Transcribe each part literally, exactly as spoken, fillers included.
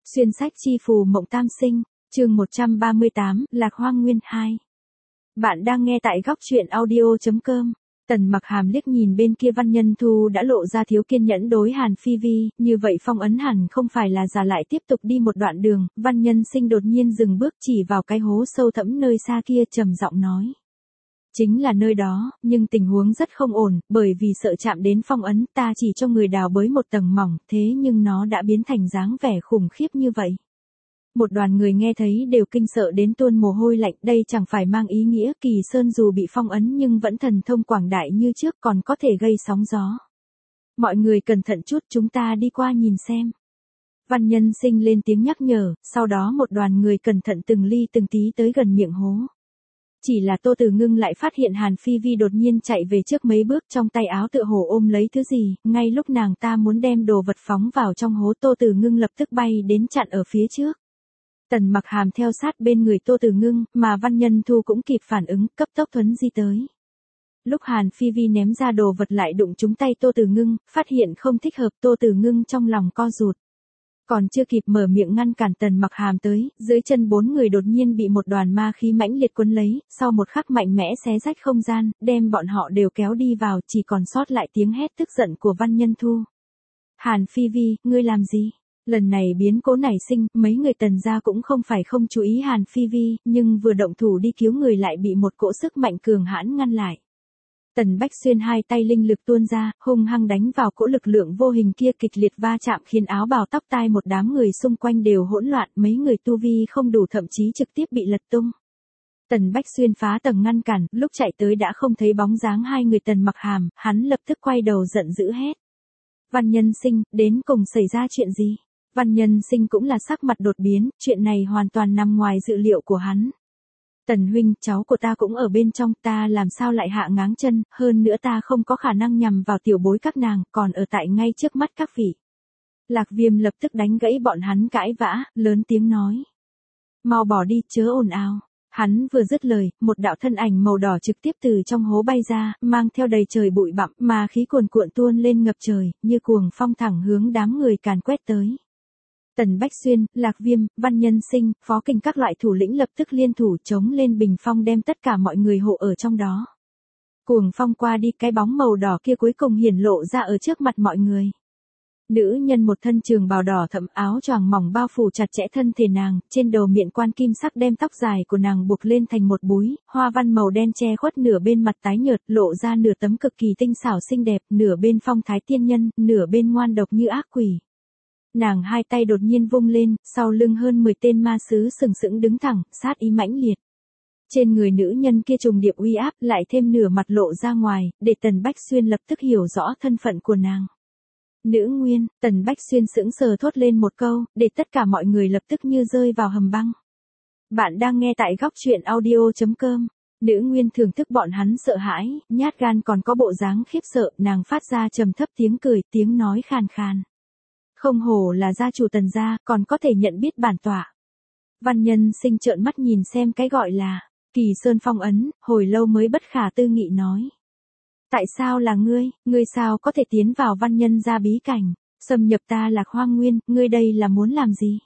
Xuyên sách chi phù mộng tam sinh, chương một trăm ba mươi tám, Lạc Hoang Nguyên hai. Bạn đang nghe tại góc truyện audio.com. Tần Mặc Hàm liếc nhìn bên kia Văn Nhân Thu đã lộ ra thiếu kiên nhẫn đối Hàn Phi Vi, như vậy phong ấn hẳn không phải là giả lại tiếp tục đi một đoạn đường. Văn Nhân Sinh đột nhiên dừng bước chỉ vào cái hố sâu thẳm nơi xa kia trầm giọng nói. Chính là nơi đó, nhưng tình huống rất không ổn, bởi vì sợ chạm đến phong ấn, ta chỉ cho người đào bới một tầng mỏng, thế nhưng nó đã biến thành dáng vẻ khủng khiếp như vậy. Một đoàn người nghe thấy đều kinh sợ đến tuôn mồ hôi lạnh, đây chẳng phải mang ý nghĩa Kỳ Sơn dù bị phong ấn nhưng vẫn thần thông quảng đại như trước, còn có thể gây sóng gió. Mọi người cẩn thận chút, chúng ta đi qua nhìn xem. Văn Nhân Sinh lên tiếng nhắc nhở, sau đó một đoàn người cẩn thận từng ly từng tí tới gần miệng hố. Chỉ là Tô Từ Ngưng lại phát hiện Hàn Phi Vi đột nhiên chạy về trước mấy bước, trong tay áo tựa hồ ôm lấy thứ gì, ngay lúc nàng ta muốn đem đồ vật phóng vào trong hố, Tô Từ Ngưng lập tức bay đến chặn ở phía trước. Tần Mặc Hàm theo sát bên người Tô Từ Ngưng, mà Văn Nhân Thu cũng kịp phản ứng, cấp tốc thuấn di tới. Lúc Hàn Phi Vi ném ra đồ vật lại đụng trúng tay Tô Từ Ngưng, phát hiện không thích hợp, Tô Từ Ngưng trong lòng co rụt. Còn chưa kịp mở miệng ngăn cản Tần Mặc Hàm tới, dưới chân bốn người đột nhiên bị một đoàn ma khí mãnh liệt cuốn lấy, sau một khắc mạnh mẽ xé rách không gian, đem bọn họ đều kéo đi vào, chỉ còn sót lại tiếng hét tức giận của Văn Nhân Thu. Hàn Phi Vi, ngươi làm gì? Lần này biến cố nảy sinh, mấy người Tần gia cũng không phải không chú ý Hàn Phi Vi, nhưng vừa động thủ đi cứu người lại bị một cỗ sức mạnh cường hãn ngăn lại. Tần Bách Xuyên hai tay linh lực tuôn ra, hung hăng đánh vào cỗ lực lượng vô hình kia, kịch liệt va chạm khiến áo bào tóc tai một đám người xung quanh đều hỗn loạn, mấy người tu vi không đủ thậm chí trực tiếp bị lật tung. Tần Bách Xuyên phá tầng ngăn cản, lúc chạy tới đã không thấy bóng dáng hai người Tần Mặc Hàm, hắn lập tức quay đầu giận dữ hét. Văn Nhân Sinh, đến cùng xảy ra chuyện gì? Văn Nhân Sinh cũng là sắc mặt đột biến, chuyện này hoàn toàn nằm ngoài dự liệu của hắn. Tần huynh, cháu của ta cũng ở bên trong, ta làm sao lại hạ ngáng chân, hơn nữa ta không có khả năng nhằm vào tiểu bối các nàng, còn ở tại ngay trước mắt các vị. Lạc Viêm lập tức đánh gãy bọn hắn cãi vã, lớn tiếng nói. Mau bỏ đi, chớ ồn ào. Hắn vừa dứt lời, một đạo thân ảnh màu đỏ trực tiếp từ trong hố bay ra, mang theo đầy trời bụi bặm, mà khí cuồn cuộn tuôn lên ngập trời, như cuồng phong thẳng hướng đám người càn quét tới. Tần Bách Xuyên, Lạc Viêm, Văn Nhân Sinh, Phó Kinh các loại thủ lĩnh lập tức liên thủ chống lên bình phong đem tất cả mọi người hộ ở trong đó. Cuồng phong qua đi, cái bóng màu đỏ kia cuối cùng hiển lộ ra ở trước mặt mọi người. Nữ nhân một thân trường bào đỏ thẫm, áo choàng mỏng bao phủ chặt chẽ thân thể nàng, trên đầu miệng quan kim sắc đem tóc dài của nàng buộc lên thành một búi, hoa văn màu đen che khuất nửa bên mặt tái nhợt, lộ ra nửa tấm cực kỳ tinh xảo xinh đẹp, nửa bên phong thái tiên nhân, nửa bên ngoan độc như ác quỷ. Nàng hai tay đột nhiên vung lên, sau lưng hơn mười tên ma sứ sừng sững đứng thẳng, sát ý mãnh liệt. Trên người nữ nhân kia trùng điệp uy áp, lại thêm nửa mặt lộ ra ngoài, để Tần Bách Xuyên lập tức hiểu rõ thân phận của nàng. Nữ nguyên, Tần Bách Xuyên sững sờ thốt lên một câu, để tất cả mọi người lập tức như rơi vào hầm băng. Bạn đang nghe tại góc truyện audio.com. Nữ nguyên thưởng thức bọn hắn sợ hãi, nhát gan còn có bộ dáng khiếp sợ, nàng phát ra trầm thấp tiếng cười, tiếng nói khàn khàn. Không hổ là gia chủ Tần gia, còn có thể nhận biết bản tọa. Văn Nhân Sinh trợn mắt nhìn xem cái gọi là Kỳ Sơn phong ấn, hồi lâu mới bất khả tư nghị nói. Tại sao là ngươi, ngươi sao có thể tiến vào Văn Nhân gia bí cảnh, xâm nhập ta Lạc Hoang Nguyên, ngươi đây là muốn làm gì?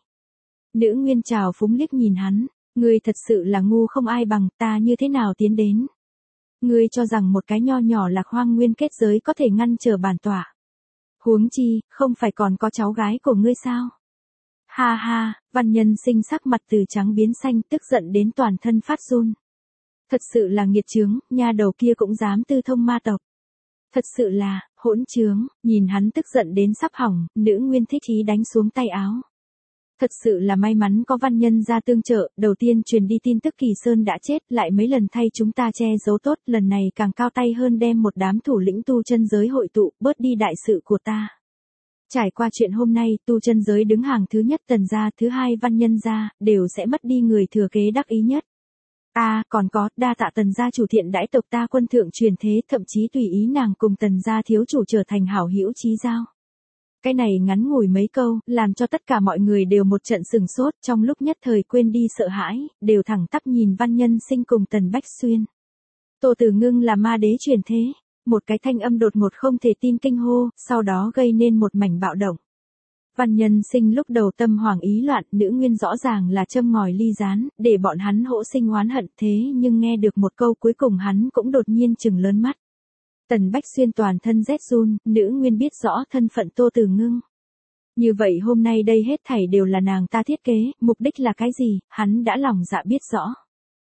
Nữ nguyên trào phúng liếc nhìn hắn, ngươi thật sự là ngu không ai bằng, ta như thế nào tiến đến? Ngươi cho rằng một cái nho nhỏ Lạc Hoang Nguyên kết giới có thể ngăn trở bản tọa. Huống chi, không phải còn có cháu gái của ngươi sao? Ha ha, Văn Nhân Sinh sắc mặt từ trắng biến xanh, tức giận đến toàn thân phát run. Thật sự là nghiệt chướng, nha đầu kia cũng dám tư thông ma tộc. Thật sự là, hỗn chướng, nhìn hắn tức giận đến sắp hỏng, nữ nguyên thích ý đánh xuống tay áo. Thật sự là may mắn có Văn Nhân gia tương trợ, đầu tiên truyền đi tin tức Kỳ Sơn đã chết, lại mấy lần thay chúng ta che giấu tốt, lần này càng cao tay hơn đem một đám thủ lĩnh tu chân giới hội tụ, bớt đi đại sự của ta. Trải qua chuyện hôm nay, tu chân giới đứng hàng thứ nhất Tần gia, thứ hai Văn Nhân gia, đều sẽ mất đi người thừa kế đắc ý nhất. À, còn có, đa tạ Tần gia chủ thiện đãi tộc ta quân thượng truyền thế, thậm chí tùy ý nàng cùng Tần gia thiếu chủ trở thành hảo hữu chí giao. Cái này ngắn ngủi mấy câu, làm cho tất cả mọi người đều một trận sừng sốt, trong lúc nhất thời quên đi sợ hãi, đều thẳng tắp nhìn Văn Nhân Sinh cùng Tần Bách Xuyên. Tô Từ Ngưng là ma đế truyền thế, một cái thanh âm đột ngột không thể tin kinh hô, sau đó gây nên một mảnh bạo động. Văn Nhân Sinh lúc đầu tâm hoảng ý loạn, nữ nguyên rõ ràng là châm ngòi ly gián, để bọn hắn hỗ sinh oán hận, thế nhưng nghe được một câu cuối cùng hắn cũng đột nhiên trừng lớn mắt. Tần Bách Xuyên toàn thân rét run, nữ nguyên biết rõ thân phận Tô Tử Ngưng. Như vậy hôm nay đây hết thảy đều là nàng ta thiết kế, mục đích là cái gì, hắn đã lòng dạ biết rõ.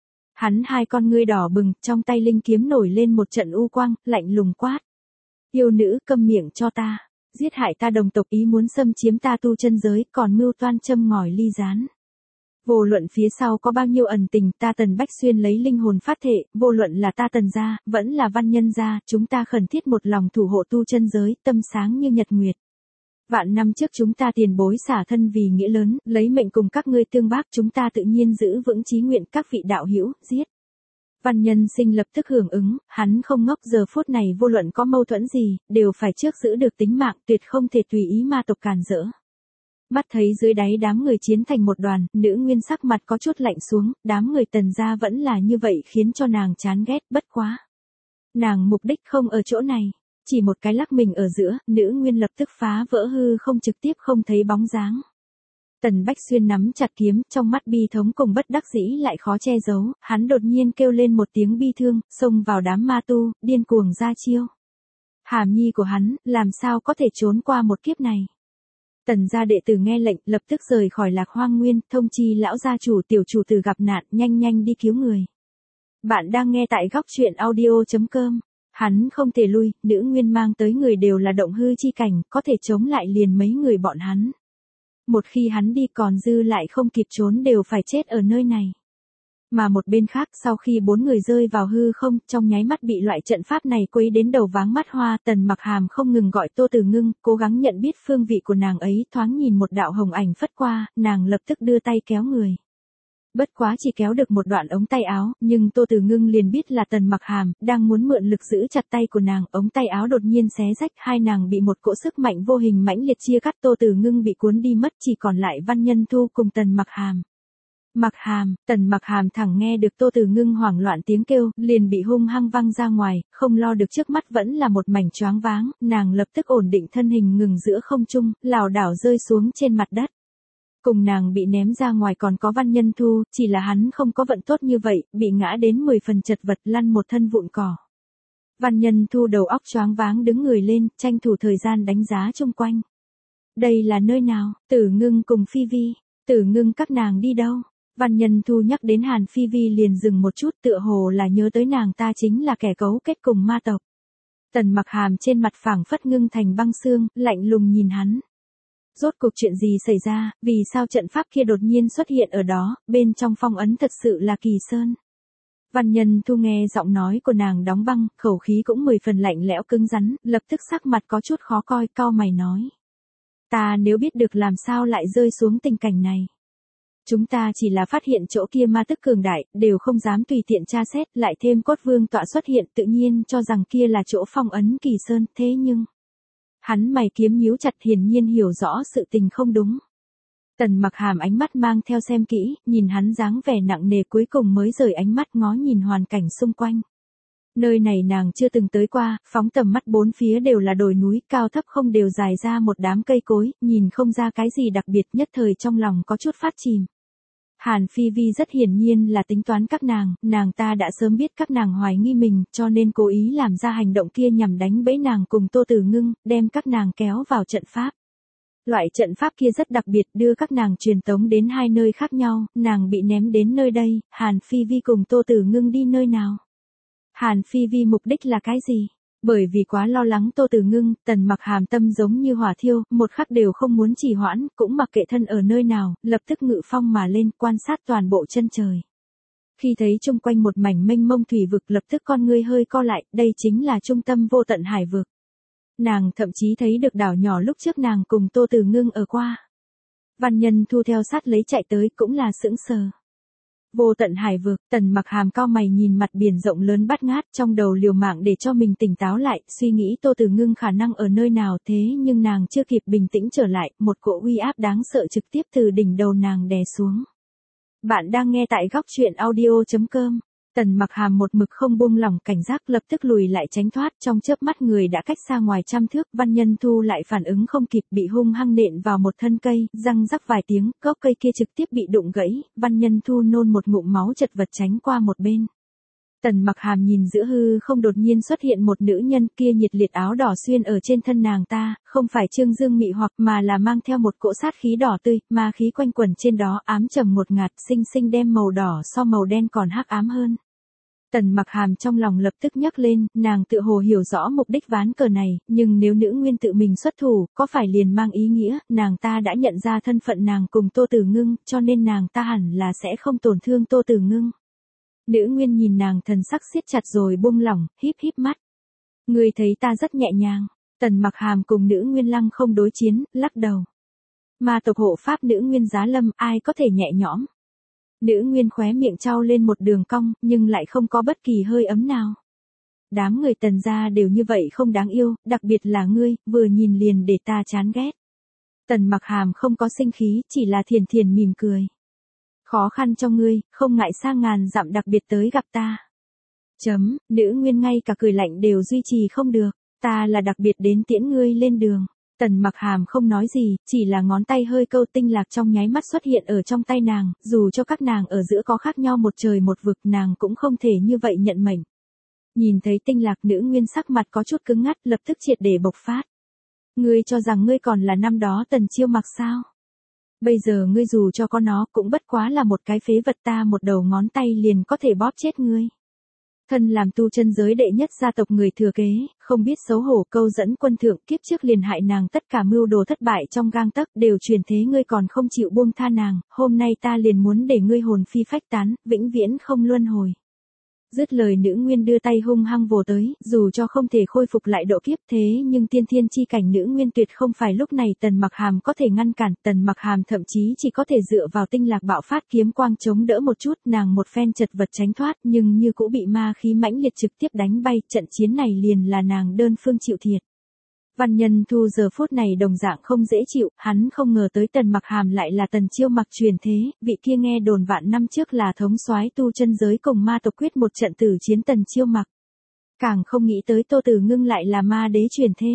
Hắn hai con ngươi đỏ bừng, trong tay linh kiếm nổi lên một trận u quang, lạnh lùng quát. Yêu nữ câm miệng cho ta, giết hại ta đồng tộc ý muốn xâm chiếm ta tu chân giới, còn mưu toan châm ngòi ly gián. Vô luận phía sau có bao nhiêu ẩn tình, ta Tần Bách Xuyên lấy linh hồn phát thệ, vô luận là ta Tần gia, vẫn là Văn Nhân gia, chúng ta khẩn thiết một lòng thủ hộ tu chân giới, tâm sáng như nhật nguyệt. Vạn năm trước chúng ta tiền bối xả thân vì nghĩa lớn, lấy mệnh cùng các ngươi tương bác, chúng ta tự nhiên giữ vững chí nguyện, các vị đạo hữu, giết. Văn Nhân Sinh lập tức hưởng ứng, hắn không ngốc, giờ phút này vô luận có mâu thuẫn gì, đều phải trước giữ được tính mạng, tuyệt không thể tùy ý ma tộc càn rỡ. Mắt thấy dưới đáy đám người chiến thành một đoàn, nữ nguyên sắc mặt có chút lạnh xuống, đám người Tần gia vẫn là như vậy khiến cho nàng chán ghét, bất quá. Nàng mục đích không ở chỗ này, chỉ một cái lắc mình ở giữa, nữ nguyên lập tức phá vỡ hư không, trực tiếp không thấy bóng dáng. Tần Bách Xuyên nắm chặt kiếm, trong mắt bi thống cùng bất đắc dĩ lại khó che giấu, hắn đột nhiên kêu lên một tiếng bi thương, xông vào đám ma tu, điên cuồng ra chiêu. Hàm nhi của hắn, làm sao có thể trốn qua một kiếp này. Tần gia đệ tử nghe lệnh, lập tức rời khỏi Lạc Hoang Nguyên, thông chi lão gia chủ tiểu chủ tử gặp nạn, nhanh nhanh đi cứu người. Bạn đang nghe tại góc truyện audio chấm com. Hắn không thể lui, nữ nguyên mang tới người đều là động hư chi cảnh, có thể chống lại liền mấy người bọn hắn. Một khi hắn đi còn dư lại không kịp trốn đều phải chết ở nơi này. Mà một bên khác, sau khi bốn người rơi vào hư không, trong nháy mắt bị loại trận pháp này quấy đến đầu váng mắt hoa, Tần Mặc Hàm không ngừng gọi Tô Tử Ngưng, cố gắng nhận biết phương vị của nàng ấy, thoáng nhìn một đạo hồng ảnh phất qua, nàng lập tức đưa tay kéo người. Bất quá chỉ kéo được một đoạn ống tay áo, nhưng Tô Tử Ngưng liền biết là Tần Mặc Hàm, đang muốn mượn lực giữ chặt tay của nàng, ống tay áo đột nhiên xé rách, hai nàng bị một cỗ sức mạnh vô hình mãnh liệt chia cắt, Tô Tử Ngưng bị cuốn đi mất, chỉ còn lại Văn Nhân Thu cùng Tần Mặc Hàm. Mặc Hàm, Tần Mặc Hàm thẳng nghe được Tô Tử Ngưng hoảng loạn tiếng kêu, liền bị hung hăng văng ra ngoài, không lo được trước mắt vẫn là một mảnh choáng váng, nàng lập tức ổn định thân hình ngừng giữa không trung, lảo đảo rơi xuống trên mặt đất. Cùng nàng bị ném ra ngoài còn có Văn Nhân Thu, chỉ là hắn không có vận tốt như vậy, bị ngã đến mười phần chật vật, lăn một thân vụn cỏ. Văn Nhân Thu đầu óc choáng váng đứng người lên, tranh thủ thời gian đánh giá xung quanh. Đây là nơi nào? Tử Ngưng cùng Phi Vi, Tử Ngưng các nàng đi đâu? Văn Nhân Thu nhắc đến Hàn Phi Vi liền dừng một chút, tựa hồ là nhớ tới nàng ta chính là kẻ cấu kết cùng ma tộc. Tần Mặc Hàm trên mặt phảng phất ngưng thành băng xương, lạnh lùng nhìn hắn. Rốt cuộc chuyện gì xảy ra, vì sao trận pháp kia đột nhiên xuất hiện ở đó, bên trong phong ấn thật sự là Kỳ Sơn. Văn Nhân Thu nghe giọng nói của nàng đóng băng, khẩu khí cũng mười phần lạnh lẽo cứng rắn, lập tức sắc mặt có chút khó coi, cau mày nói. Ta nếu biết được làm sao lại rơi xuống tình cảnh này. Chúng ta chỉ là phát hiện chỗ kia ma tức cường đại, đều không dám tùy tiện tra xét, lại thêm cốt vương tọa xuất hiện, tự nhiên cho rằng kia là chỗ phong ấn Kỳ Sơn, thế nhưng... Hắn mày kiếm nhíu chặt, hiển nhiên hiểu rõ sự tình không đúng. Tần Mặc Hàm ánh mắt mang theo xem kỹ, nhìn hắn dáng vẻ nặng nề, cuối cùng mới rời ánh mắt ngó nhìn hoàn cảnh xung quanh. Nơi này nàng chưa từng tới qua, phóng tầm mắt bốn phía đều là đồi núi, cao thấp không đều dài ra một đám cây cối, nhìn không ra cái gì đặc biệt, nhất thời trong lòng có chút phát chìm. Hàn Phi Vi rất hiển nhiên là tính toán các nàng, nàng ta đã sớm biết các nàng hoài nghi mình, cho nên cố ý làm ra hành động kia nhằm đánh bẫy nàng cùng Tô Tử Ngưng, đem các nàng kéo vào trận pháp. Loại trận pháp kia rất đặc biệt, đưa các nàng truyền tống đến hai nơi khác nhau, nàng bị ném đến nơi đây, Hàn Phi Vi cùng Tô Tử Ngưng đi nơi nào? Hàn Phi Vi mục đích là cái gì? Bởi vì quá lo lắng Tô Tử Ngưng, Tần Mặc Hàm tâm giống như hỏa thiêu, một khắc đều không muốn trì hoãn, cũng mặc kệ thân ở nơi nào, lập tức ngự phong mà lên, quan sát toàn bộ chân trời. Khi thấy chung quanh một mảnh mênh mông thủy vực, lập tức con ngươi hơi co lại, đây chính là trung tâm vô tận hải vực. Nàng thậm chí thấy được đảo nhỏ lúc trước nàng cùng Tô Tử Ngưng ở qua. Văn Nhân Thu theo sát lấy chạy tới, cũng là sững sờ. Vô tận hải vực, Tần Mặc Hàm cao mày nhìn mặt biển rộng lớn bát ngát, trong đầu liều mạng để cho mình tỉnh táo lại, suy nghĩ Tô Tử Ngưng khả năng ở nơi nào, thế nhưng nàng chưa kịp bình tĩnh trở lại, một cỗ uy áp đáng sợ trực tiếp từ đỉnh đầu nàng đè xuống. Bạn đang nghe tại góc truyện audio chấm com. Tần Mặc Hàm một mực không buông lỏng cảnh giác, lập tức lùi lại tránh thoát, trong chớp mắt người đã cách xa ngoài trăm thước, Văn Nhân Thu lại phản ứng không kịp, bị hung hăng nện vào một thân cây, răng rắc vài tiếng, gốc cây kia trực tiếp bị đụng gãy, Văn Nhân Thu nôn một ngụm máu chật vật tránh qua một bên. Tần Mặc Hàm nhìn giữa hư không đột nhiên xuất hiện một nữ nhân, kia nhiệt liệt áo đỏ xuyên ở trên thân nàng ta, không phải trương dương mị hoặc mà là mang theo một cỗ sát khí đỏ tươi, ma khí quanh quẩn trên đó, ám trầm ngột ngạt, xinh xinh đem màu đỏ so màu đen còn hắc ám hơn. Tần Mặc Hàm trong lòng lập tức nhấc lên, nàng tự hồ hiểu rõ mục đích ván cờ này, nhưng nếu nữ nguyên tự mình xuất thủ, có phải liền mang ý nghĩa, nàng ta đã nhận ra thân phận nàng cùng Tô Tử Ngưng, cho nên nàng ta hẳn là sẽ không tổn thương Tô Tử Ngưng. Nữ nguyên nhìn nàng thần sắc siết chặt rồi buông lỏng, híp híp mắt. Ngươi thấy ta rất nhẹ nhàng. Tần Mặc Hàm cùng nữ nguyên lăng không đối chiến, lắc đầu. Ma tộc hộ pháp nữ nguyên giá lâm, ai có thể nhẹ nhõm. Nữ nguyên khóe miệng trao lên một đường cong, nhưng lại không có bất kỳ hơi ấm nào. Đám người Tần gia đều như vậy không đáng yêu, đặc biệt là ngươi, vừa nhìn liền để ta chán ghét. Tần Mặc Hàm không có sinh khí, chỉ là thiền thiền mỉm cười. Khó khăn cho ngươi, không ngại xa ngàn dặm đặc biệt tới gặp ta. Chấm, nữ nguyên ngay cả cười lạnh đều duy trì không được, ta là đặc biệt đến tiễn ngươi lên đường. Tần Mặc Hàm không nói gì, chỉ là ngón tay hơi câu tinh lạc trong nháy mắt xuất hiện ở trong tay nàng, dù cho các nàng ở giữa có khác nhau một trời một vực, nàng cũng không thể như vậy nhận mệnh. Nhìn thấy tinh lạc, nữ nguyên sắc mặt có chút cứng ngắt, lập tức triệt để bộc phát. Ngươi cho rằng ngươi còn là năm đó Tần Chiêu Mặc sao? Bây giờ ngươi dù cho có nó cũng bất quá là một cái phế vật, ta một đầu ngón tay liền có thể bóp chết ngươi. Thân làm tu chân giới đệ nhất gia tộc người thừa kế, không biết xấu hổ, câu dẫn quân thượng, kiếp trước liền hại nàng tất cả mưu đồ thất bại trong gang tấc, đều truyền thế, ngươi còn không chịu buông tha nàng, hôm nay ta liền muốn để ngươi hồn phi phách tán, vĩnh viễn không luân hồi. Dứt lời, nữ nguyên đưa tay hung hăng vồ tới, dù cho không thể khôi phục lại độ kiếp, thế nhưng tiên thiên chi cảnh nữ nguyên tuyệt không phải lúc này Tần Mặc Hàm có thể ngăn cản, Tần Mặc Hàm thậm chí chỉ có thể dựa vào tinh lạc bạo phát kiếm quang chống đỡ một chút, nàng một phen chật vật tránh thoát, nhưng như cũ bị ma khí mãnh liệt trực tiếp đánh bay, trận chiến này liền là nàng đơn phương chịu thiệt. Văn Nhân Thu giờ phút này đồng dạng không dễ chịu, hắn không ngờ tới Tần Mặc Hàm lại là Tần Chiêu Mặc truyền thế, vị kia nghe đồn vạn năm trước là thống soái tu chân giới cùng ma tộc quyết một trận tử chiến Tần Chiêu Mặc. Càng không nghĩ tới Tô Tử Ngưng lại là ma đế truyền thế.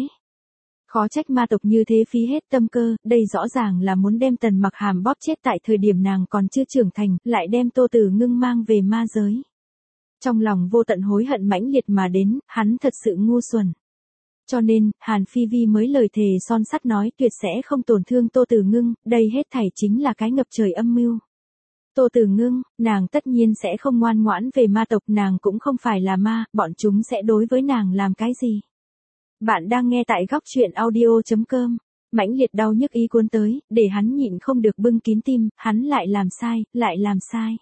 Khó trách ma tộc như thế phí hết tâm cơ, đây rõ ràng là muốn đem Tần Mặc Hàm bóp chết tại thời điểm nàng còn chưa trưởng thành, lại đem Tô Tử Ngưng mang về ma giới. Trong lòng vô tận hối hận mãnh liệt mà đến, hắn thật sự ngu xuẩn. Cho nên, Hàn Phi Vi mới lời thề son sắt nói tuyệt sẽ không tổn thương Tô Tử Ngưng, đây hết thảy chính là cái ngập trời âm mưu. Tô Tử Ngưng, nàng tất nhiên sẽ không ngoan ngoãn về ma tộc, nàng cũng không phải là ma, bọn chúng sẽ đối với nàng làm cái gì. Bạn đang nghe tại góc truyện audio chấm com, mãnh liệt đau nhức ý cuốn tới, để hắn nhịn không được bưng kín tim, hắn lại làm sai, lại làm sai.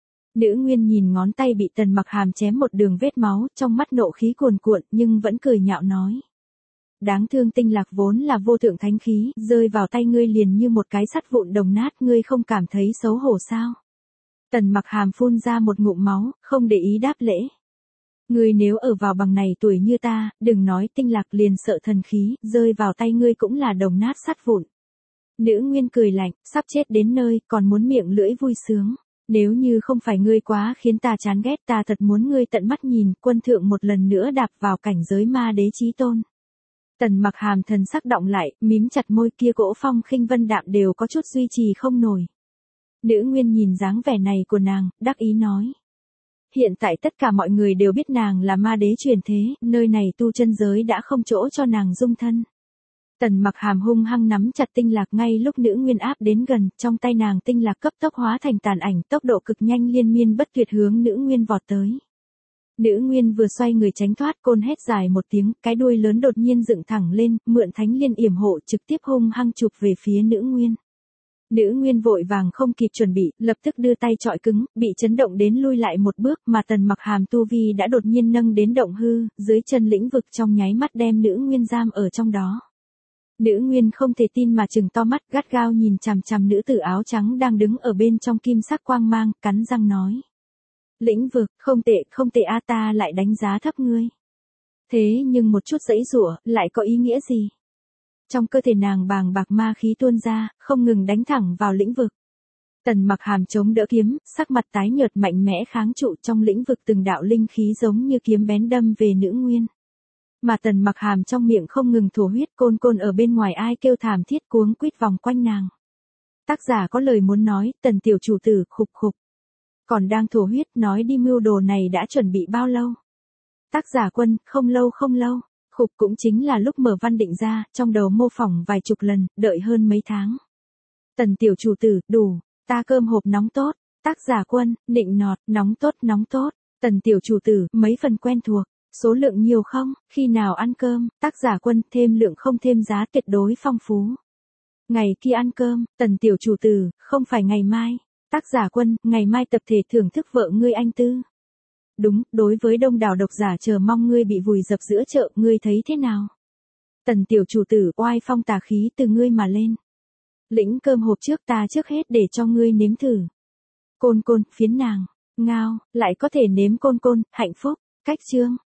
Nữ nguyên nhìn ngón tay bị Tần Mặc Hàm chém một đường vết máu, trong mắt nộ khí cuồn cuộn, nhưng vẫn cười nhạo nói. Đáng thương tinh lạc vốn là vô thượng thánh khí, rơi vào tay ngươi liền như một cái sắt vụn đồng nát, ngươi không cảm thấy xấu hổ sao? Tần Mặc Hàm phun ra một ngụm máu, không để ý đáp lễ. Ngươi nếu ở vào bằng này tuổi như ta, đừng nói tinh lạc, liền sợ thần khí, rơi vào tay ngươi cũng là đồng nát sắt vụn. Nữ nguyên cười lạnh, sắp chết đến nơi, còn muốn miệng lưỡi vui sướng. Nếu như không phải ngươi quá khiến ta chán ghét, ta thật muốn ngươi tận mắt nhìn, quân thượng một lần nữa đạp vào cảnh giới ma đế chí tôn. Tần Mặc Hàm thần sắc động lại, mím chặt môi, kia cỗ phong khinh vân đạm đều có chút duy trì không nổi. Nữ nguyên nhìn dáng vẻ này của nàng, đắc ý nói. Hiện tại tất cả mọi người đều biết nàng là ma đế truyền thế, nơi này tu chân giới đã không chỗ cho nàng dung thân. Tần Mặc Hàm hung hăng nắm chặt tinh lạc, ngay lúc nữ nguyên áp đến gần, trong tay nàng tinh lạc cấp tốc hóa thành tàn ảnh, tốc độ cực nhanh liên miên bất tuyệt hướng nữ nguyên vọt tới. Nữ nguyên vừa xoay người tránh thoát, côn hét dài một tiếng, cái đuôi lớn đột nhiên dựng thẳng lên, mượn thánh liên yểm hộ trực tiếp hung hăng chụp về phía nữ nguyên. Nữ nguyên vội vàng không kịp chuẩn bị, lập tức đưa tay chọi cứng, bị chấn động đến lui lại một bước, mà Tần Mặc Hàm tu vi đã đột nhiên nâng đến động hư, dưới chân lĩnh vực trong nháy mắt đem nữ nguyên giam ở trong đó. Nữ nguyên không thể tin mà trừng to mắt, gắt gao nhìn chằm chằm nữ tử áo trắng đang đứng ở bên trong kim sắc quang mang, cắn răng nói. Lĩnh vực, không tệ, không tệ a, ta lại đánh giá thấp ngươi. Thế nhưng một chút giãy giụa, lại có ý nghĩa gì? Trong cơ thể nàng bàng bạc ma khí tuôn ra, không ngừng đánh thẳng vào lĩnh vực. Tần Mặc Hàm chống đỡ kiếm, sắc mặt tái nhợt mạnh mẽ kháng trụ trong lĩnh vực từng đạo linh khí giống như kiếm bén đâm về nữ nguyên. Mà Tần Mặc Hàm trong miệng không ngừng thổ huyết, Côn Côn ở bên ngoài ai kêu thảm thiết cuống quýt vòng quanh nàng. Tác giả có lời muốn nói, Tần tiểu chủ tử, khục khục. Còn đang thổ huyết, nói đi mưu đồ này đã chuẩn bị bao lâu? Tác giả Quân, không lâu không lâu. Khục cũng chính là lúc mở văn định ra, trong đầu mô phỏng vài chục lần, đợi hơn mấy tháng. Tần tiểu chủ tử, đủ, ta cơm hộp nóng tốt. Tác giả Quân, nịnh nọt, nóng tốt nóng tốt. Tần tiểu chủ tử, mấy phần quen thuộc. Số lượng nhiều không, khi nào ăn cơm? Tác giả Quân, thêm lượng không thêm giá, tuyệt đối phong phú. Ngày kia ăn cơm, Tần tiểu chủ tử, không phải ngày mai. Tác giả Quân, ngày mai tập thể thưởng thức vợ ngươi anh tư. Đúng, đối với đông đảo độc giả chờ mong ngươi bị vùi dập giữa chợ, ngươi thấy thế nào? Tần tiểu chủ tử, oai phong tà khí từ ngươi mà lên. Lĩnh cơm hộp trước, ta trước hết để cho ngươi nếm thử. Côn Côn, phiến nàng, ngao, lại có thể nếm Côn Côn, hạnh phúc. Cách chương